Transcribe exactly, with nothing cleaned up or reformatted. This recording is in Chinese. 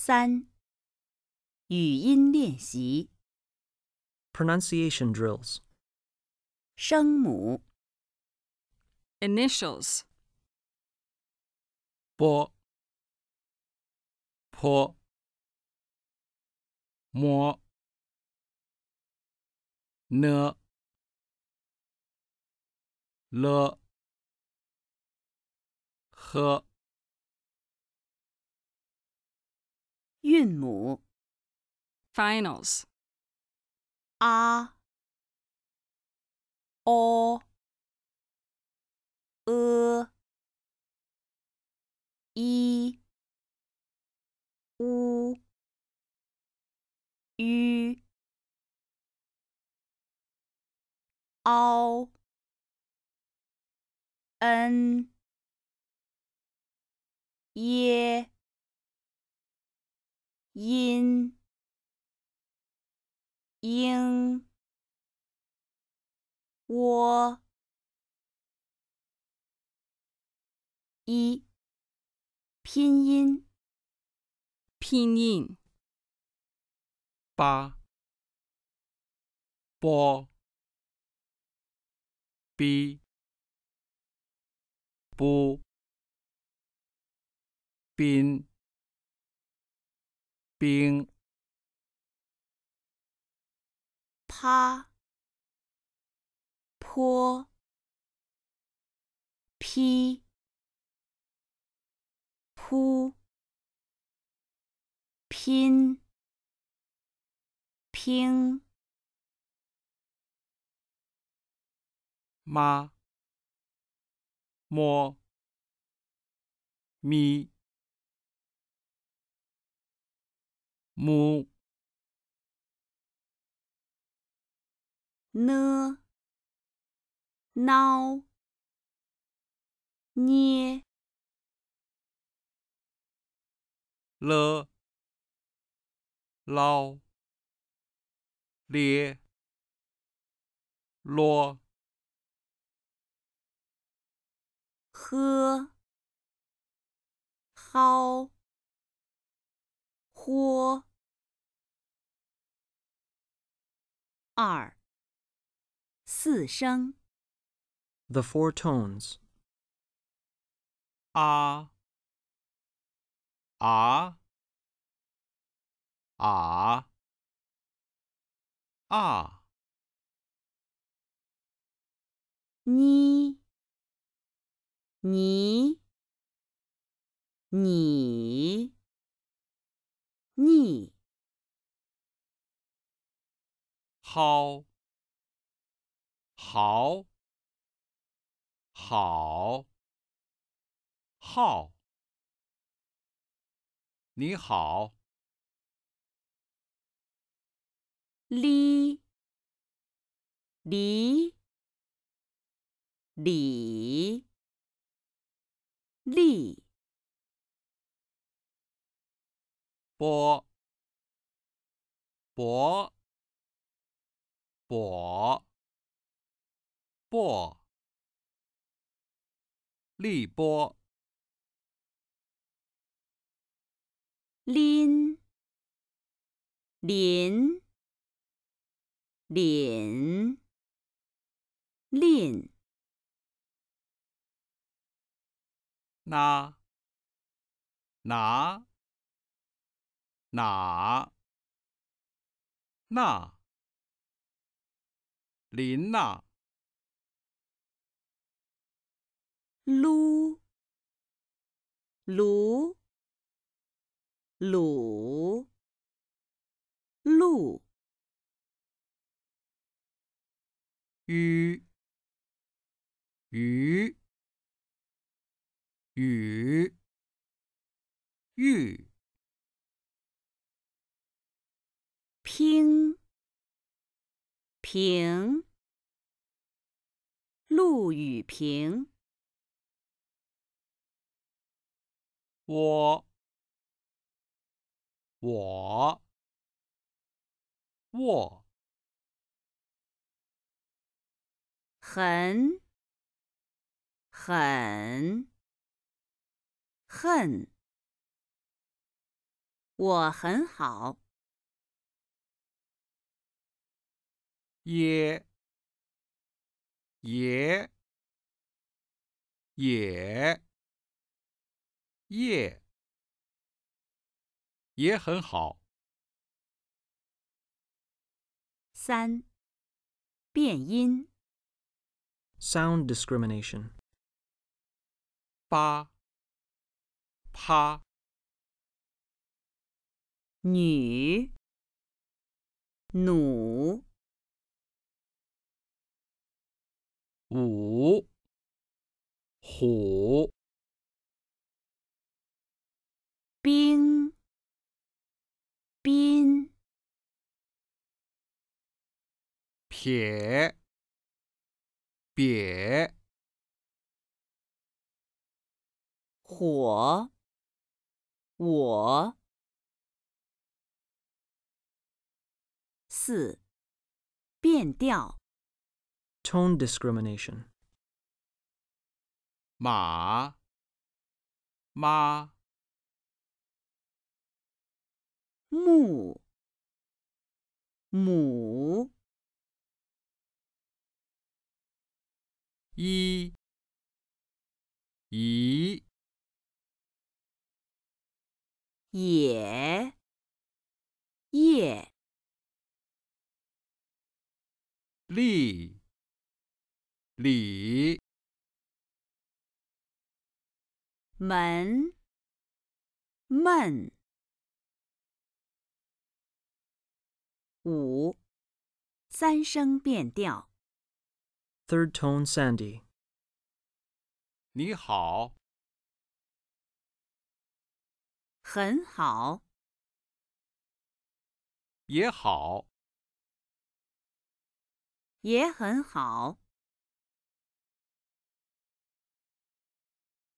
三、语音练习。 Pronunciation drills. 声母 Initials. 波、坡、摸、呢、了、呵、 韵母 Finals. 啊、o、呃、一、乌、吁、凹、恩、耶、阴、应、窝。一、拼音拼音八、波、比、不、宾、兵、 趴、坡、劈、扑、拼、拼、 妈、摸、咪、木、 呢、孬、捏、 了、捞、咧、啰、 喝、蒿、豁。二、四声 The four tones. 啊、啊、啊、啊、 你、你、你、你。 好、好、好、好。你好， 哩、离、里、立。 波、博、跛、簸、立波、 拎、林、凛、吝。 拿、拿、哪、那、林呐、 撸、卢、鲁、路。 鱼、鱼、雨、玉、 拼、平、陆羽平。 我、我、我、 很、很、恨。 我很好。 也也也也也很好。 三、变音。 Sound discrimination. 八趴女、弩、 五虎兵、宾、 撇瘪火、我。四、变调。 Tone discrimination. 马妈木、母、 一一也、叶、 力里门、闷。五、三声变调。 Third tone Sandy. 你好， 很好。 也好， 也很好。